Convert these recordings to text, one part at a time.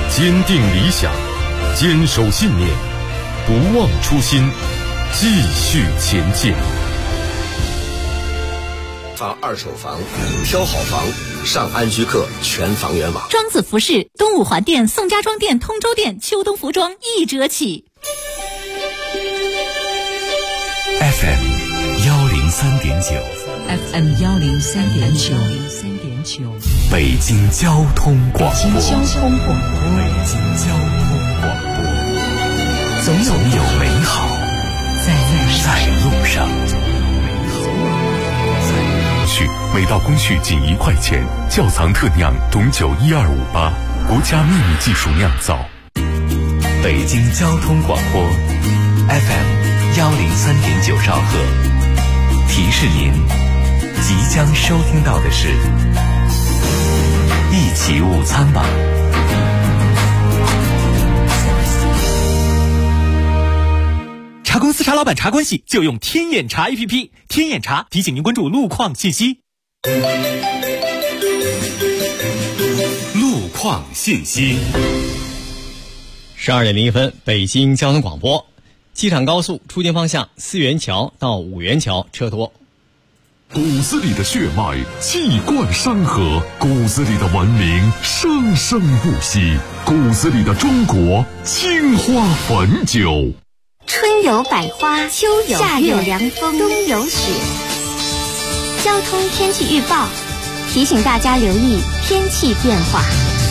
坚定理想，坚守信念，不忘初心，继续前进。 放二手房，挑好房，上安居客全房源网。 庄子服饰东五环店、宋家庄店、通州店秋冬服装1折起。 FM 103.9 FM 103.9 北京交通广播。 北京交通广播，总有美好在路上。 每道工序仅1块钱，窖藏特酿董酒12588，国家秘密技术酿造。北京交通广播 FM 103.9兆赫，提示您即将收听到的是一起午餐吧。 茶公司茶老板茶关系就用天眼查 APP， 天眼查提醒您关注路况信息。 路况信息。 12点01分，北京交通广播。机场高速出京方向4元桥到5元桥车多。 骨子里的血脉气贯山河，骨子里的文明生生不息，骨子里的中国青花汾酒。 春有百花，秋有夏有凉风，冬有雪。交通天气预报提醒大家留意天气变化。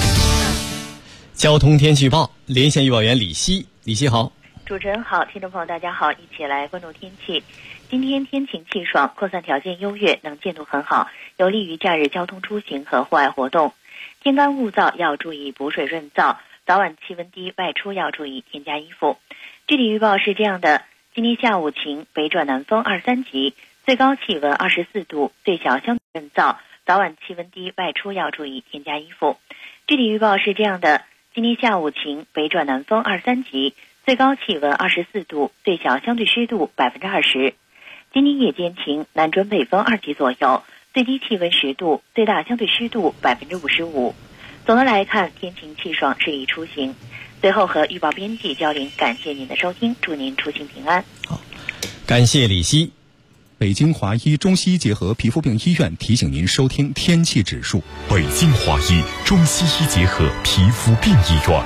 交通天气预报，连线预报员李希。李希好。 主持人好，听众朋友大家好，一起来关注天气。今天天晴气爽，扩散条件优越，能见度很好，有利于假日交通出行和户外活动。天干物燥，要注意补水润燥，早晚气温低，外出要注意添加衣服。具体预报是这样的：今天下午晴，北转南风2、3级，最高气温24度，最小相对润燥，早晚气温低，外出要注意添加衣服。具体预报是这样的：今天下午晴，北转南风2、3级，最高气温24度，最小相对湿度20%。今天夜间晴，南转北风2级左右，最低气温10度，最大相对湿度55%。总的来看，天晴气爽，适宜出行。最后和预报编辑交流，感谢您的收听，祝您出行平安。 好，感谢李希。 北京华医中西医结合皮肤病医院提醒您收听天气指数。 北京华医中西医结合皮肤病医院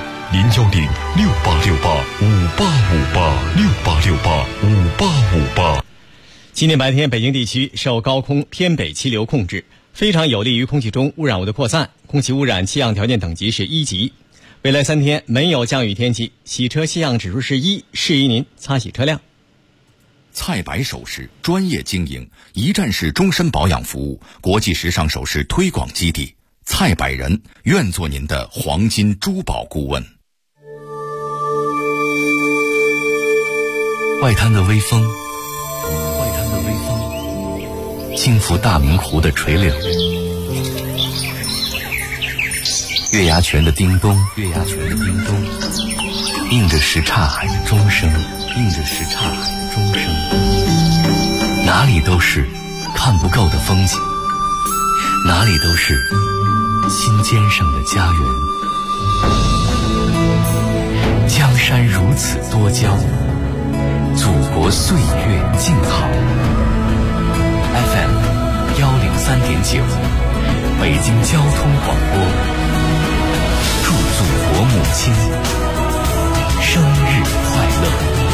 ，0106868585858，68685858。 今天白天，北京地区受高空偏北气流控制，非常有利于空气中污染物的扩散，空气污染气象条件等级是1级。未来3天没有降雨天气，洗车气象指数是1，适宜您擦洗车辆。 菜百首饰专业经营，一站式终身保养服务，国际时尚首饰推广基地，菜百人愿做您的黄金珠宝顾问。外滩的微风轻拂大明湖的垂柳，月牙泉的叮咚，映着什刹海的钟声，哪里都是看不够的风景，哪里都是心尖上的家园。江山如此多娇，祖国岁月静好。FM 103.9，北京交通广播，祝祖国母亲生日快乐。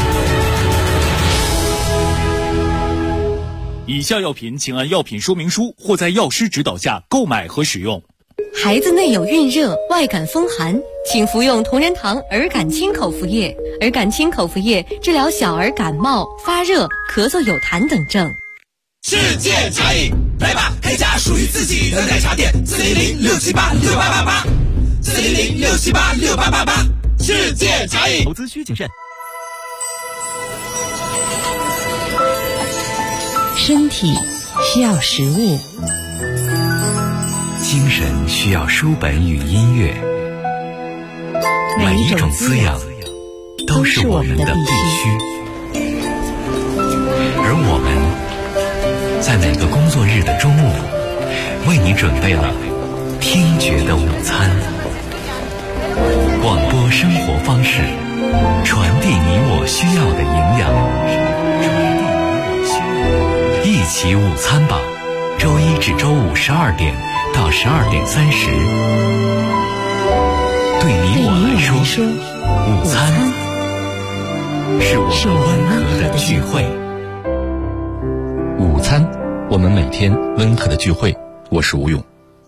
以下药品请按药品说明书或在药师指导下购买和使用。 孩子内有孕热、外感风寒，请服用同仁堂儿感清口服液。儿感清口服液治疗小儿感冒、发热、咳嗽、有痰等症。 世界茶饮，来吧，开家属于自己的奶茶店，400-678-6888，400-678-6888，世界茶饮。 投资需谨慎。 身体需要食物， 精神需要书本与音乐，每一种滋养都是我们的必须。而我们在每个工作日的中午，为你准备了听觉的午餐。广生活方式，传递你我需要的营养。一起午餐吧，周一至周五12点到12点30。对你我来说，午餐是我们温和的聚会。 午餐，我们每天温和的聚会。我是吴勇。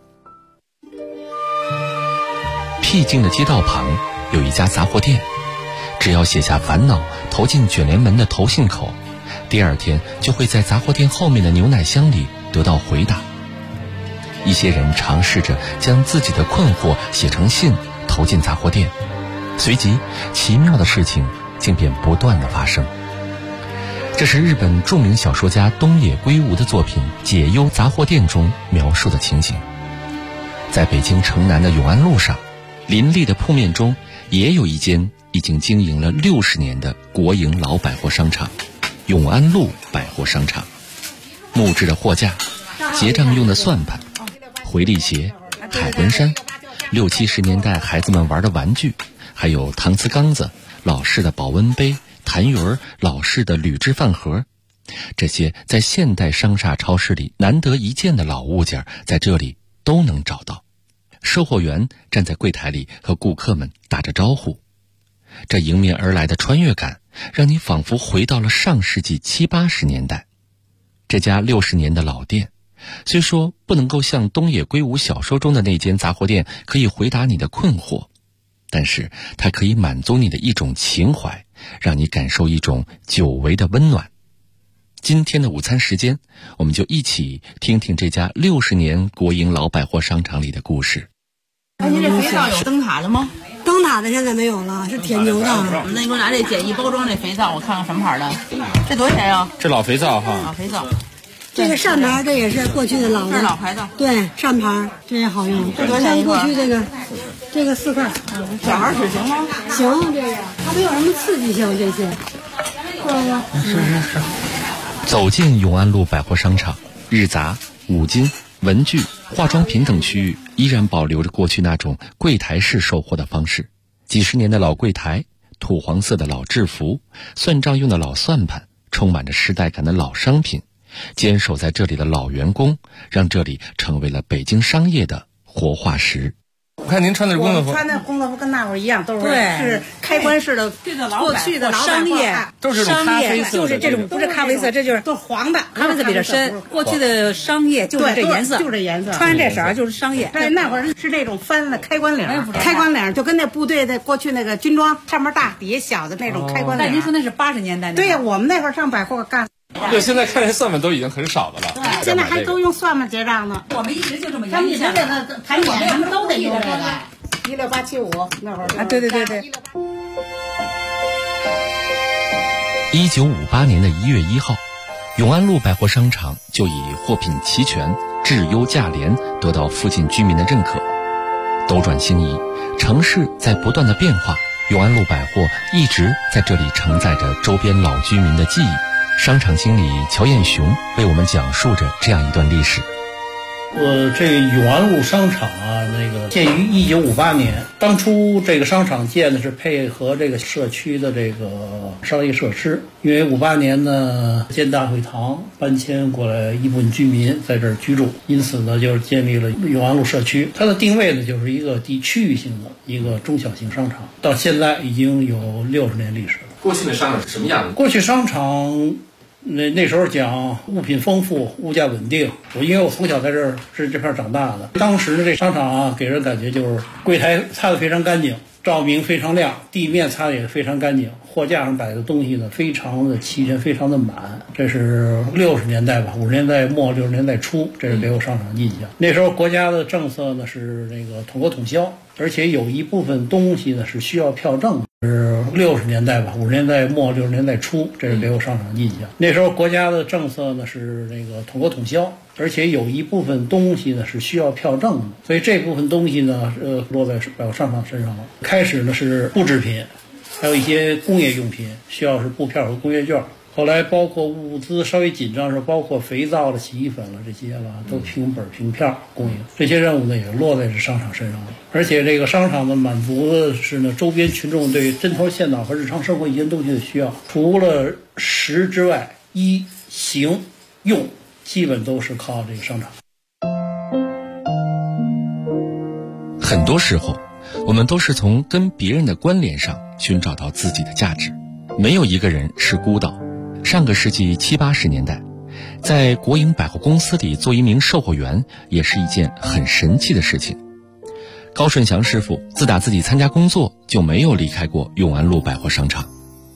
僻静的街道旁有一家杂货店，只要写下烦恼投进卷帘门的投信口，第二天就会在杂货店后面的牛奶箱里得到回答。一些人尝试着将自己的困惑写成信投进杂货店，随即奇妙的事情竟便不断地发生。这是日本著名小说家东野圭吾的作品《解忧杂货店》中描述的情形。在北京城南的永安路上，林立的铺面中也有一间已经经营了60年的国营老百货商场——永安路百货商场。木质的货架，结账用的算盘，回力鞋、海魂衫，60、70年代孩子们玩的玩具，还有搪瓷缸子、老式的保温杯、痰盂、老式的铝制饭盒，这些在现代商厦超市里难得一见的老物件，在这里都能找到。售货员站在柜台里和顾客们打着招呼，这迎面而来的穿越感，让你仿佛回到了上世纪70、80年代。这家60年的老店，虽说不能够像东野圭吾小说中的那间杂货店可以回答你的困惑，但是它可以满足你的一种情怀，让你感受一种久违的温暖。今天的午餐时间，我们就一起听听这家60年国营老百货商场里的故事。 您这肥皂有灯塔的吗？ 灯塔的现在没有了，是铁牛的。 那你给我拿这简易包装这肥皂，我看看什么牌的。这多少钱呀？ 这老肥皂哈。 老肥皂。 这个扇牌这也是过去的老的。 这是老牌的。 对，扇牌这也好用。 这多少钱一个？ 过去这个4块。 小孩使行吗？ 行，这个它没有什么刺激性这些。 是。 走进永安路百货商场，日杂、五金、文具、化妆品等区域依然保留着过去那种柜台式售货的方式。几十年的老柜台，土黄色的老制服，算账用的老算盘，充满着时代感的老商品，坚守在这里的老员工，让这里成为了北京商业的活化石。 我看您穿的是工作服， 穿的工作服跟那会儿一样，都是开关式的，过去的老商业， 都是这种咖啡色， 就是这种，不是咖啡色，这就是都是黄的，咖啡色比较深。过去的商业就是这颜色，就是这颜色，穿这色儿就是商业。对，那会儿是那种翻的开关领，开关领就跟那部队的过去那个军装，上面大底下小的那种开关领。 但您说那是80年代？ 对呀，我们那会儿上百货干。 对，现在看这算盘都已经很少的了。 对，现在还都用算盘结账呢。 我们一直就这么他们一直这个盘点，他们都得用这个。16875那会儿啊，对。 1958年的1月1号，永安路百货商场就以货品齐全、质优价廉得到附近居民的认可。斗转星移，城市在不断的变化，永安路百货一直在这里承载着周边老居民的记忆。商场经理乔彦雄为我们讲述着这样一段历史。 这个永安路商场啊，建于1958年。当初这个商场建的是配合这个社区的这个商业设施。因为58年呢，建大会堂搬迁过来一部分居民在这儿居住，因此呢，就是建立了永安路社区。它的定位呢，就是一个区域性的一个中小型商场，到现在已经有60年历史了。 过去的商场是什么样的？ 过去商场。那时候讲物品丰富，物价稳定。因为我从小在这片长大的，当时的这商场啊，给人感觉就是柜台擦得非常干净，照明非常亮，地面擦得也非常干净，货架上摆的东西呢非常的齐全，非常的满。这是60年代吧，50年代末60年代初，这是给我商场印象。那时候国家的政策呢是统购统销，而且有一部分东西呢是需要票证的。是60年代吧，50年代末60年代初，这是给我商场印象。那时候国家的政策呢是统购统销，而且有一部分东西呢是需要票证的，所以这部分东西呢落在百货商场身上了。开始呢是布制品，还有一些工业用品需要是布票和工业券。 后来包括物资稍微紧张时，包括肥皂了、洗衣粉了这些了，都凭本凭票供应。这些任务呢，也落在这商场身上了。而且这个商场呢，满足的是呢周边群众对针头线脑和日常生活一些东西的需要。除了食之外，衣、行、用基本都是靠这个商场。 很多时候，我们都是从跟别人的关联上寻找到自己的价值，没有一个人是孤岛。上个世纪70、80年代，在国营百货公司里做一名售货员也是一件很神奇的事情。高顺祥师傅自打自己参加工作就没有离开过永安路百货商场。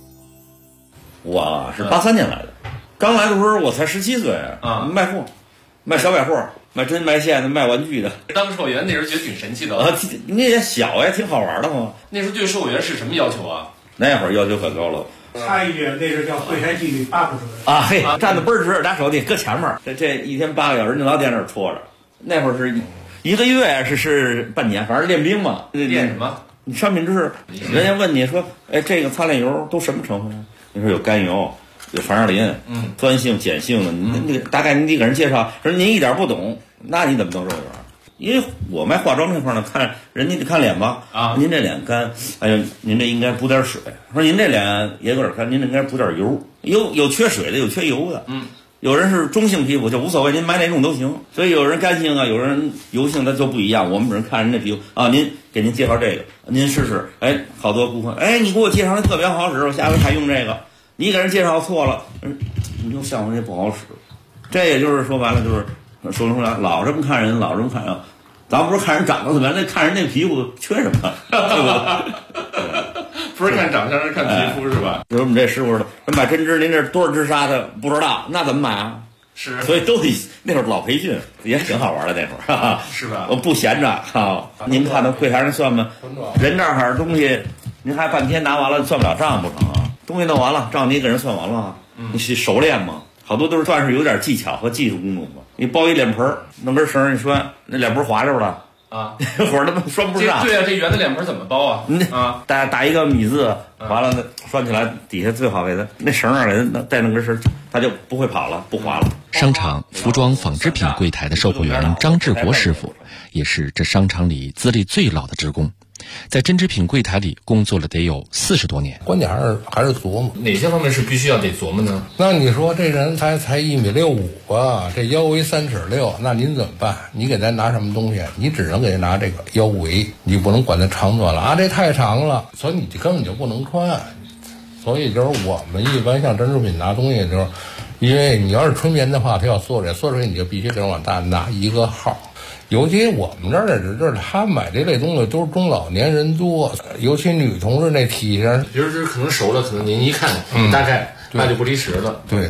我是83年来的，刚来的时候我才17岁啊，卖货，卖小百货，卖针卖线的，卖玩具的。 当售货员那时候觉得挺神奇的那也小呀，挺好玩的嘛。 那时候对售货员是什么要求啊？ 那会儿要求可高了。 差一点，那是叫柜台纪律8不准啊！嘿，站得倍儿直，俩手得搁前面，这一天8个小时，你老在那儿戳着。那会儿是1个月，是半年，反正练兵嘛。 练什么？ 你商品知识，人家问你说，哎，这个擦脸油都什么成分？你说有甘油，有防晒林，酸性、碱性的，你大概你得给人介绍。说您一点不懂，那你怎么当售货员？因为我卖化妆这块呢，看人家得看脸吧啊，您这脸干，哎呦，您这应该补点水。说您这脸也有点干，您这应该补点油。有缺水的，有缺油的。有人是中性皮肤就无所谓，您买哪种都行。所以有人干性啊，有人油性，它就不一样。我们只能看人家皮肤啊，您给您介绍这个，您试试。哎，好多顾客，哎，你给我介绍的特别好使，我下回还用这个。你给人介绍错了，你就像我这不好使。这也就是说白了，就是说出来，老这么看人，老这么看人，咱不是看人长得怎么样，那看人那皮肤缺什么，对不对？ 不是看长相，是看皮肤，是吧？ 就是我们这师傅说的，买针织，您这多少支纱的不知道，那怎么买啊？ 是， 所以都得那会儿老培训，也挺好玩的那会儿，哈哈， 是吧？ 我不闲着哈。您看那柜台上算吗？人这儿东西，您还半天拿完了算不了账不成啊？东西弄完了，账你给人算完了，你熟练吗？好多都是算是有点技巧和技术工作嘛。你包一脸盆儿，弄根绳一拴，那脸盆滑溜了啊， 会儿他妈拴不上。 对啊，这圆的脸盆怎么包啊？ 打一个米字，完了拴起来，底下最好给它那绳儿给它带那根绳，它就不会跑了，不滑了。 商场服装纺织品柜台的售货员张志国师傅，也是这商场里资历最老的职工。在针织品柜台里工作了得有40多年， 关键还是琢磨哪些方面是必须要得琢磨呢？ 那你说这人才1.65米吧，这腰围3.6尺，那您怎么办？你给他拿什么东西？你只能给他拿这个腰围，你不能管它长短了啊，这太长了，所以你根本就不能穿。所以就是我们一般像针织品拿东西的时候，因为你要是纯棉的话，它要缩出来，你就必须得往大拿一个号。尤其我们这儿的就是他买这类东西都是中老年人多，尤其女同志那体型， 比如可能熟了，可能您一看，大概那就不离十了。 对。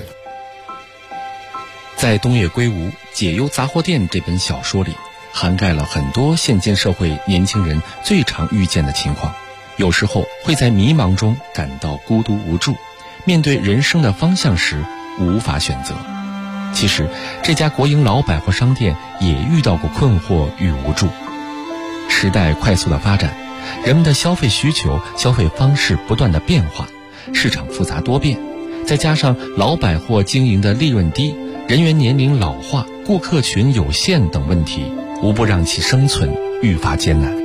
在东野圭吾《解忧杂货店》这本小说里，涵盖了很多现今社会年轻人最常遇见的情况。有时候会在迷茫中感到孤独无助，面对人生的方向时无法选择。其实这家国营老百货商店也遇到过困惑与无助。时代快速的发展，人们的消费需求、消费方式不断的变化，市场复杂多变，再加上老百货经营的利润低、人员年龄老化、顾客群有限等问题，无不让其生存愈发艰难。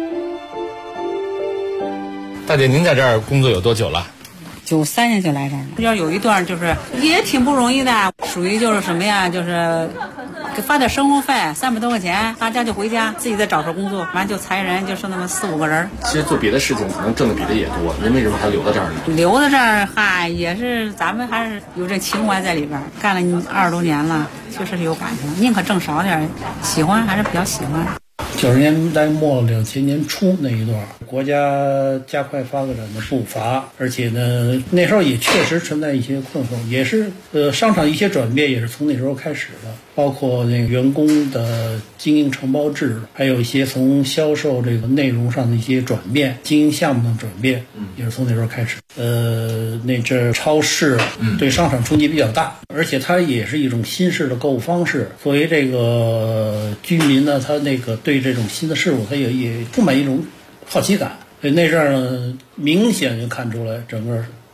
大姐，您在这儿工作有多久了 ？93年就来这儿了，要有一段就是也挺不容易的，属于就是什么呀，就是给发点生活费，300多块钱，大家就回家，自己再找份工作，完就裁人，就剩那么4、5个人。 其实做别的事情可能挣的比这也多，您为什么还留在这儿呢？ 留在这儿，嗨，也是咱们还是有这情怀在里边，干了20多年了，确实是有感情，宁可挣少点，喜欢还是比较喜欢。 90年代末2000年初那一段，国家加快发展的步伐，而且呢，那时候也确实存在一些困惑，也是商场一些转变也是从那时候开始的，包括那个员工的经营承包制，还有一些从销售这个内容上的一些转变，经营项目的转变，也是从那时候开始。那阵超市对商场冲击比较大，而且它也是一种新式的购物方式。作为这个居民呢，他那个对这种新的事物，他也充满一种好奇感。所以那阵儿呢，明显就看出来整个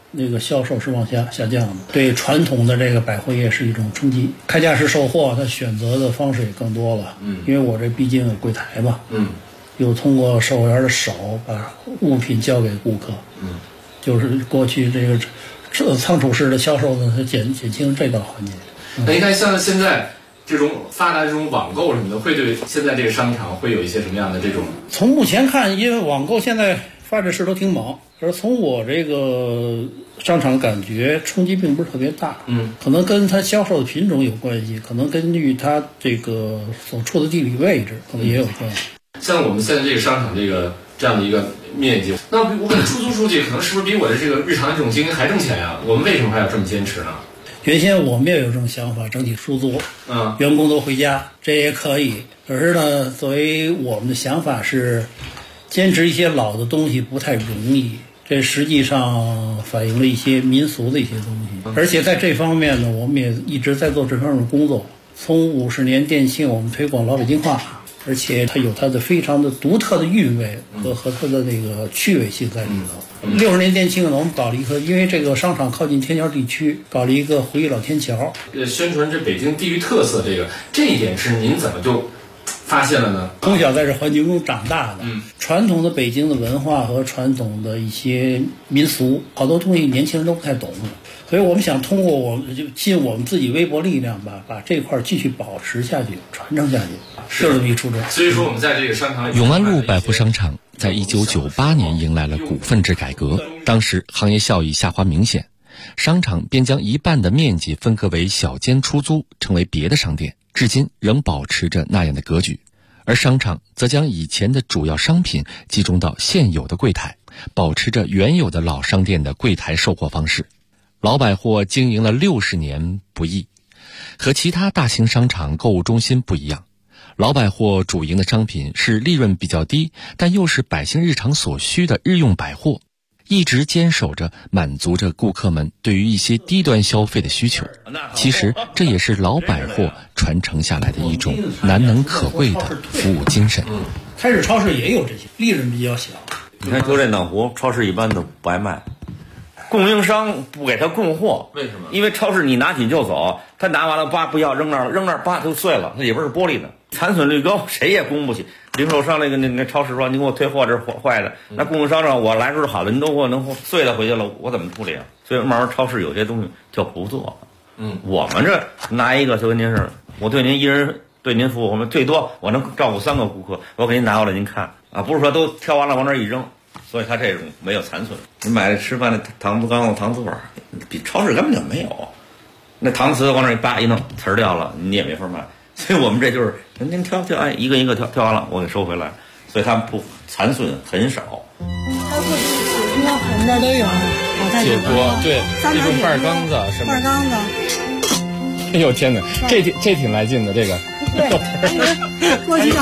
那个销售是往下降的，对传统的这个百货业是一种冲击。开架式售货，它选择的方式也更多了。因为我这毕竟有柜台嘛，又通过售货员的手把物品交给顾客，就是过去这个仓储式的销售呢，它减轻这个环节。 那你看，像现在这种发达这种网购什么的，会对现在这个商场会有一些什么样的这种？ 从目前看，因为网购现在发展势头挺猛，而从我这个商场感觉冲击并不是特别大。可能跟它销售的品种有关系，可能根据它这个所处的地理位置，可能也有关系。 像我们现在这个商场这样的一个面积，那我给它出租出去，可能是不是比我的这个日常这种经营还挣钱呀？我们为什么还要这么坚持呢？ 原先我们也有这种想法，整体出租，员工都回家，这也可以。可是呢，作为我们的想法是，坚持一些老的东西不太容易，这实际上反映了一些民俗的一些东西。而且在这方面呢，我们也一直在做这方面的工作。从50年店庆，我们推广老北京话，而且它有它的非常的独特的韵味和它的那个趣味性在里头。60年店庆呢，我们搞了一个，因为这个商场靠近天桥地区，搞了一个回忆老天桥。 宣传这北京地域特色，这一点是您怎么就发现了呢？ 从小在这环境中长大的，传统的北京的文化和传统的一些民俗，好多东西年轻人都不太懂，所以我们想通过我们就尽我们自己微薄力量吧，把这块继续保持下去，传承下去，就是这么一初衷。 所以说，我们在这个商场里， 永安路百货商场在1998年迎来了股份制改革，当时行业效益下滑明显，商场便将一半的面积分割为小间出租，成为别的商店，至今仍保持着那样的格局。而商场则将以前的主要商品集中到现有的柜台，保持着原有的老商店的柜台售货方式。老百货经营了60年不易，和其他大型商场购物中心不一样，老百货主营的商品是利润比较低，但又是百姓日常所需的日用百货，一直坚守着满足着顾客们对于一些低端消费的需求。其实这也是老百货传承下来的一种难能可贵的服务精神。 开始超市也有这些，利润比较小。 你看就这脑壶，超市一般都不爱卖，供应商不给他供货。 为什么？ 因为超市你拿起就走，他拿完了叭不要扔那儿，扔那儿叭就碎了，那里边是玻璃的，残损率高，谁也供不起。零售商那超市说你给我退货，这是坏的。那供应商说我来时候好了，您都给我能碎了回去了，我怎么处理啊？所以慢慢超市有些东西就不做。我们这拿一个就跟您是，我对您一人对您服务，我们最多我能照顾3个顾客，我给您拿过来您看啊，不是说都挑完了往那儿一扔。所以它这种没有残损。你买的吃饭的搪瓷缸、搪瓷碗，比超市根本就没有。那搪瓷往那一扒一弄，瓷儿掉了，你也没法卖。所以我们这就是您挑，哎，一个一个挑完了，我给收回来。所以它不残损很少。 它过去酒锅我们这儿都有， 酒锅对，这种半缸子什么？ 半缸子。 哎呦天哪，这挺来劲的这个。 对，过去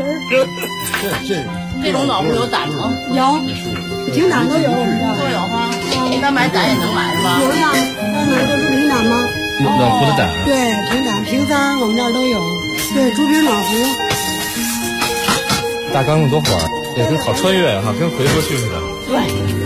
这种脑壶有胆吗？ 有，平胆都有，我们这儿都有哈。一般买胆也能买是吧？ 有的，刚才这是平胆吗？ 脑壶的胆。 对，平胆、平三我们这儿都有。对，竹皮脑壶。 大缸子多会儿，也跟好穿越哈，跟回过去似的。 对。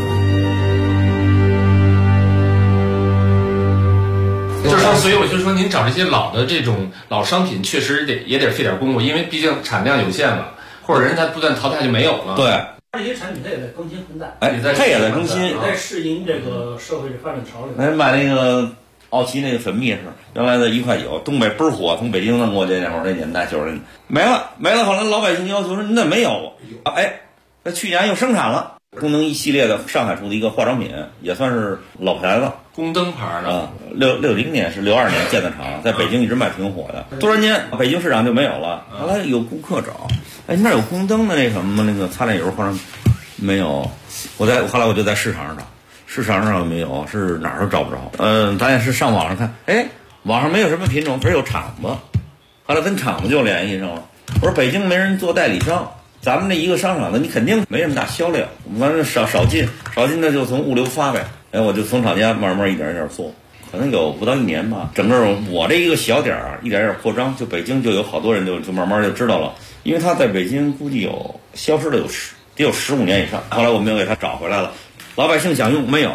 就是说，所以我就说，您找这些老的这种老商品，确实也得费点功夫，因为毕竟产量有限了，或者人他不断淘汰就没有了。 对， 这些产品它也在更新换代， 它也在更新， 也在适应这个社会的发展潮流。 哎，买那个奥奇那个粉蜜是原来的1.9块，东北倍儿火，从北京弄过去那会儿那年代90年没了。后来老百姓要求说那没有，哎，那去年又生产了。功能一系列的上海出的一个化妆品，也算是老牌子， 宫灯牌的啊。60年是62年建的厂，在北京一直卖挺火的。突然间北京市场就没有了，后来有顾客找，哎，那有宫灯的那什么吗？那个擦脸油化妆没有。后来我就在市场上找，市场上没有，是哪儿都找不着。咱也是上网上看，哎，网上没有什么品种，只有厂子。后来跟厂子就联系上了，我说北京没人做代理商。咱们这一个商场的，你肯定没什么大销量，完了少进那就从物流发呗。哎，我就从厂家慢慢一点一点做，可能有不到1年吧。整个我这一个小点儿一点点扩张，就北京就有好多人就慢慢就知道了，因为他在北京估计消失了得有15年以上。后来我们又给他找回来了，老百姓想用没有，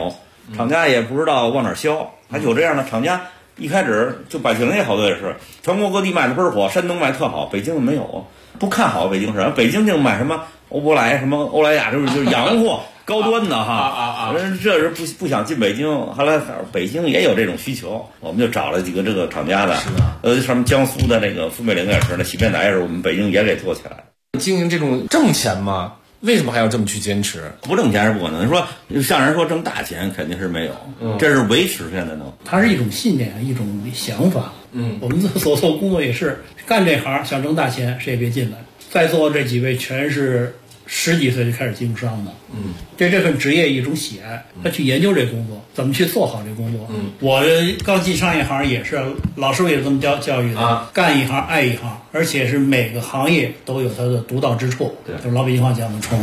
厂家也不知道往哪儿销，还有这样的厂家。一开始就百姓人也好多也是，全国各地卖的倍儿火，山东卖特好，北京没有，不看好北京市，北京就买什么欧珀莱、什么欧莱雅，就是洋货。高端的哈，这是不想进北京，后来北京也有这种需求，我们就找了几个这个厂家的，什么江苏的那个富美菱也是，那洗面奶也是，我们北京也给做起来了。 经营这种挣钱吗？为什么还要这么去坚持？ 不挣钱是不可能。说像人说挣大钱肯定是没有，这是维持现在能。 它是一种信念，一种想法。我们所做工作也是干这行，想挣大钱，谁也别进来。在座这几位全是10几岁就开始经商的，对这份职业一种喜爱，他去研究这工作，怎么去做好这工作。我刚进商业行也是，老师傅也这么教育的，干一行爱一行，而且是每个行业都有它的独到之处。对，就是老北京话讲的冲。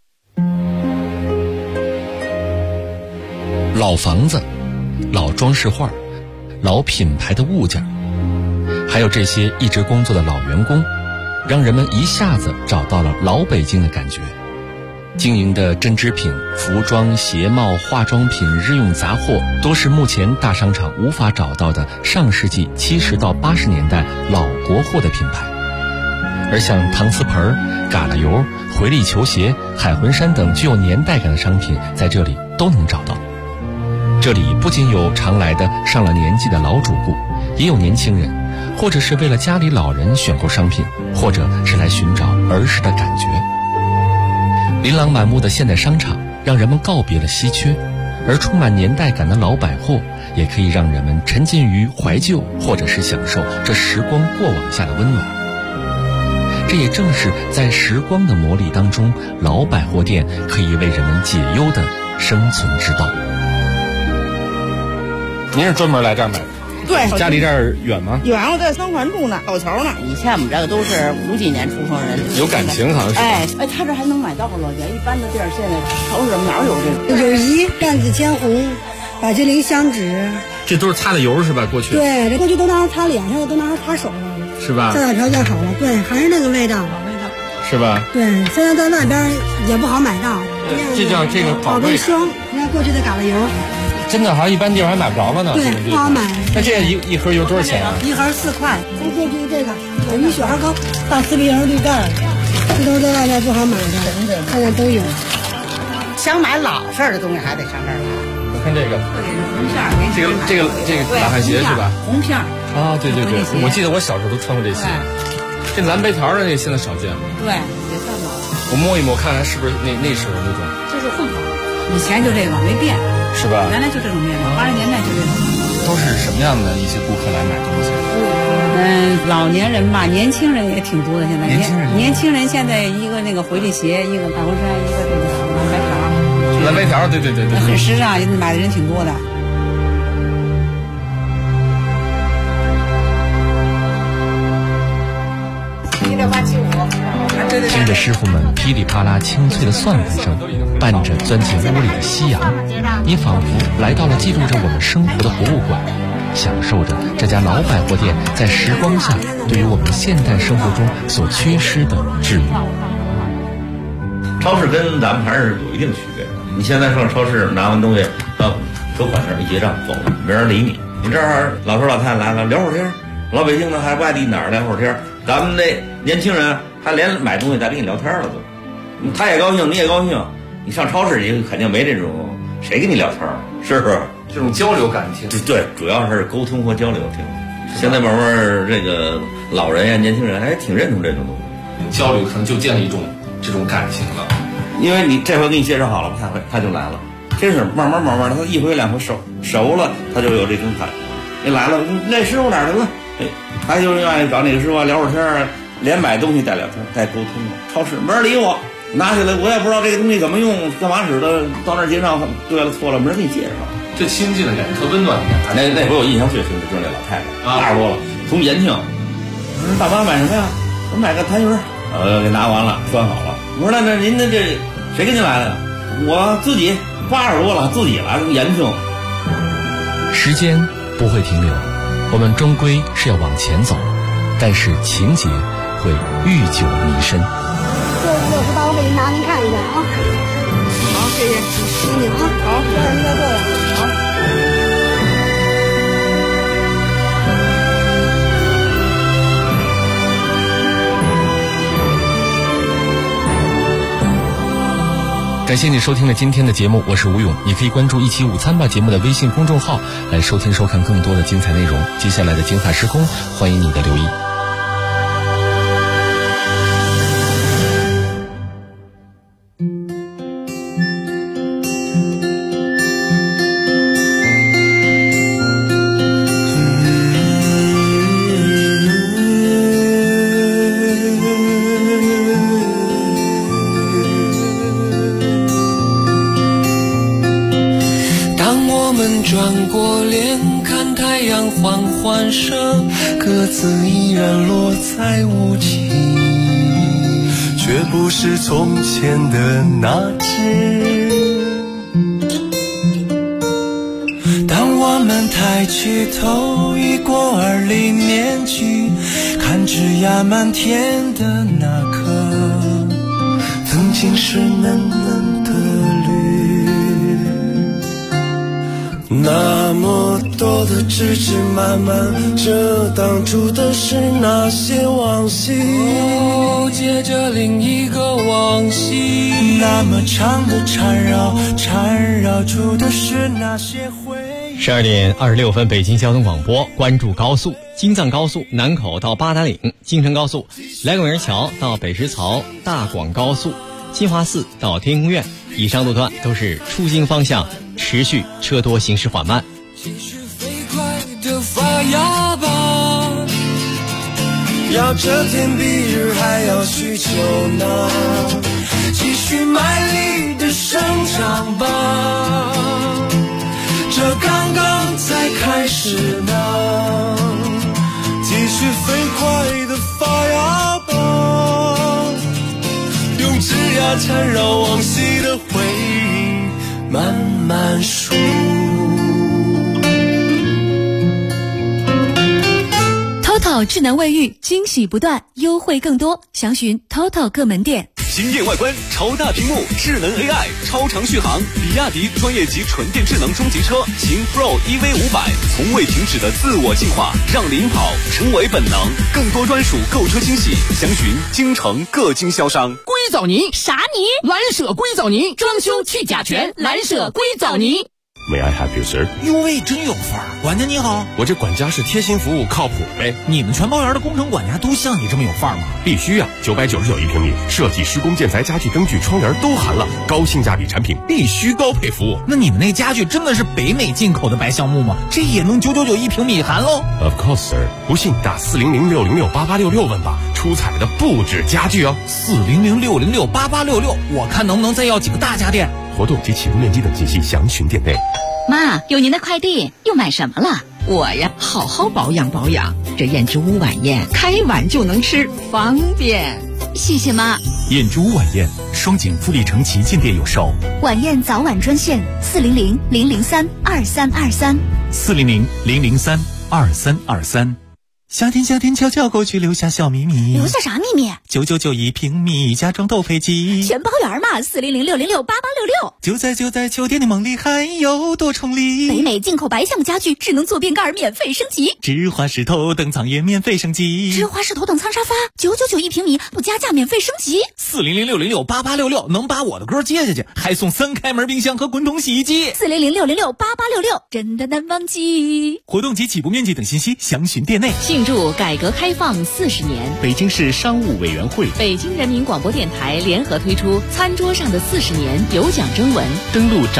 老房子、老装饰画、老品牌的物件，还有这些一直工作的老员工，让人们一下子找到了老北京的感觉。经营的针织品、服装、鞋帽、化妆品、日用杂货，都是目前大商场无法找到的上世纪70到80年代老国货的品牌。而像搪瓷盆、嘎啦油、回力球鞋、海魂衫等具有年代感的商品，在这里都能找到。这里不仅有常来的上了年纪的老主顾，也有年轻人，或者是为了家里老人选购商品，或者是来寻找儿时的感觉。琳琅满目的现代商场让人们告别了稀缺，而充满年代感的老百货也可以让人们沉浸于怀旧，或者是享受这时光过往下的温暖。这也正是在时光的磨砺当中，老百货店可以为人们解忧的生存之道。 您是专门来这儿买的？ 对， 家离这儿远吗？ 远，我在三环住呢，口头呢。以前我们这个都是50几年出生人， 有感情好像是。 哎，他这还能买到多少钱？一般的地儿现在超市哪有这个？ 友谊、淡紫千红、百吉灵香脂， 这都是擦的油是吧？过去对，这过去都拿擦脸上，都拿擦手上， 是吧？ 现在条件好了，对，还是那个味道， 是吧？ 对，现在在外边也不好买到。 这叫这个好卫生，你看过去的嘎啦油。 真的好像一般地方还买不着了呢。 对，不好买。 那这一盒油多少钱啊？ 一盒4块。过去这个有一雪花膏、大瓷皮儿绿盖，这都在外面不好买的，现在都有。 想买老式的东西还得上这儿来。 我看这个红片， 这个大汉鞋是吧？ 红片啊，对，我记得我小时候都穿过这鞋。这蓝白条的那个现在少见了。 对，也算老。 我摸一摸，看看是不是那时候那种。 这是混合，以前就这个没变。 是吧？ 原来就这种面料，80年代就这种。 都是什么样的一些顾客来买东西？ 老年人吧，年轻人也挺多的。现在年轻人现在一个那个回力鞋，一个大红衫，一个这个蓝白条。 蓝白条，对， 很时尚，买的人挺多的。 听着师傅们噼里啪啦清脆的算盘声，伴着钻进屋里的夕阳，你仿佛来到了记录着我们生活的博物馆，享受着这家老百货店在时光下对于我们现代生活中所缺失的治愈。 超市跟咱们还是有一定区别。你现在上超市拿完东西到收款那儿一结账走了，没人理你。你这儿老头老太太来了聊会儿天，老北京的还外地哪儿聊会儿天，咱们这年轻人他连买东西再跟你聊天了都，他也高兴你也高兴。你上超市里肯定没这种谁跟你聊天，是不是？ 这种交流感挺对，主要是沟通和交流挺。现在慢慢这个老人呀、年轻人还挺认同这种东西，交流可能就建立一种这种感情了。 因为你这回给你介绍好了，下回他就来了，真是慢慢的，他一回两回熟了，他就有这种感觉。你来了，那师傅哪儿去了？哎，他就愿意找哪个师傅聊会儿天，连买东西带聊天带沟通。超市没人理我，拿起来我也不知道这个东西怎么用，干嘛使的，到那儿结账对了错了，没人给你介绍。 这亲近的感觉，特温暖的感觉。 那回我印象最深的就是那老太太，80多了，从延庆，我说大妈买什么呀？我买个痰盂，给拿完了，拴好了。我说那您这谁跟您来的呀？我自己80多了，自己来从延庆。 时间不会停留，我们终归是要往前走，但是情节会愈久弥深。 这60包我给您拿，您看一下啊。 好，谢谢， 谢谢啊。好，这样您再坐下。 感谢你收听了今天的节目，我是吴勇。你可以关注一期午餐吧节目的微信公众号来收听收看更多的精彩内容。接下来的精彩时空，欢迎你的留意。 转过脸看太阳缓缓升，鸽子依然落在无际，却不是从前的那只。当我们抬起头，已过20年纪，看枝桠漫天的那棵，曾经是嫩嫩的绿。那么多的枝枝蔓蔓，这挡住的是那些往昔，接着另一个往昔。那么长的缠绕，缠绕住的是那些回忆。 12点26分，北京交通广播，关注高速：京藏高速南口到八达岭，京承高速来广园桥到北石槽，大广高速金华寺到天宫苑。以上路段都是出京方向，持续车多，行驶缓慢。 继续飞快的发芽吧，要这天比日还要需求呢，继续卖力的生长吧，这刚刚才开始呢，继续飞快的发芽吧，用枝桠缠绕往昔的回忆慢慢数。 TOTO 智能卫浴，惊喜不断，优惠更多，详询 TOTO 各门店。 惊艳外观，超大屏幕，智能 AI， 超长续航，比亚迪专业级纯电智能中级车秦 Pro EV500，从未停止的自我进化，让领跑成为本能。更多专属购车惊喜，详询京城各经销商。 硅藻泥啥泥？ 蓝舍硅藻泥，装修去甲醛，蓝舍硅藻泥。 May I help you, sir？ 哟喂，真有范儿！管家你好， 我这管家是贴心服务，靠谱呗。 你们全包园的工程管家都像你这么有范儿吗？ 必须啊！999一平米，设计、施工、建材、家具、灯具、窗帘都含了，高性价比产品，必须高配服务。 那你们那家具真的是北美进口的白橡木吗？这也能999一平米含喽 ？Of course, sir。不信打400-606-8866问吧，出彩的不止家具哦。 400-606-8866，我看能不能再要几个大家电。 活动及起步面积等信息详询店内。 妈，有您的快递，又买什么了？ 我呀，好好保养保养。这燕之屋晚宴，开碗就能吃，方便。 谢谢妈。 燕之屋晚宴，双井富力城旗舰店有售。 晚宴早晚专线400-003-2323。 400-003-2323。夏天悄悄过去，留下小秘密。 留下啥秘密 ？999一平米，家装斗飞机， 全包圆嘛！400-606-8866。 就在秋天的梦里，还有多重礼。 北美进口白橡木家具，智能坐便盖免费升级， 芝华士头等舱也免费升级， 芝华士头等舱沙发999一平米，不加价免费升级。 400-606-8866能把我的歌接下去，还送3开门冰箱和滚筒洗衣机。 400-606-8866，真的难忘记。 活动及起步面积等信息详询店内。 庆祝改革开放40年， 北京市商务委员会、 北京人民广播电台联合推出《餐桌上的40年》有奖征文， 登录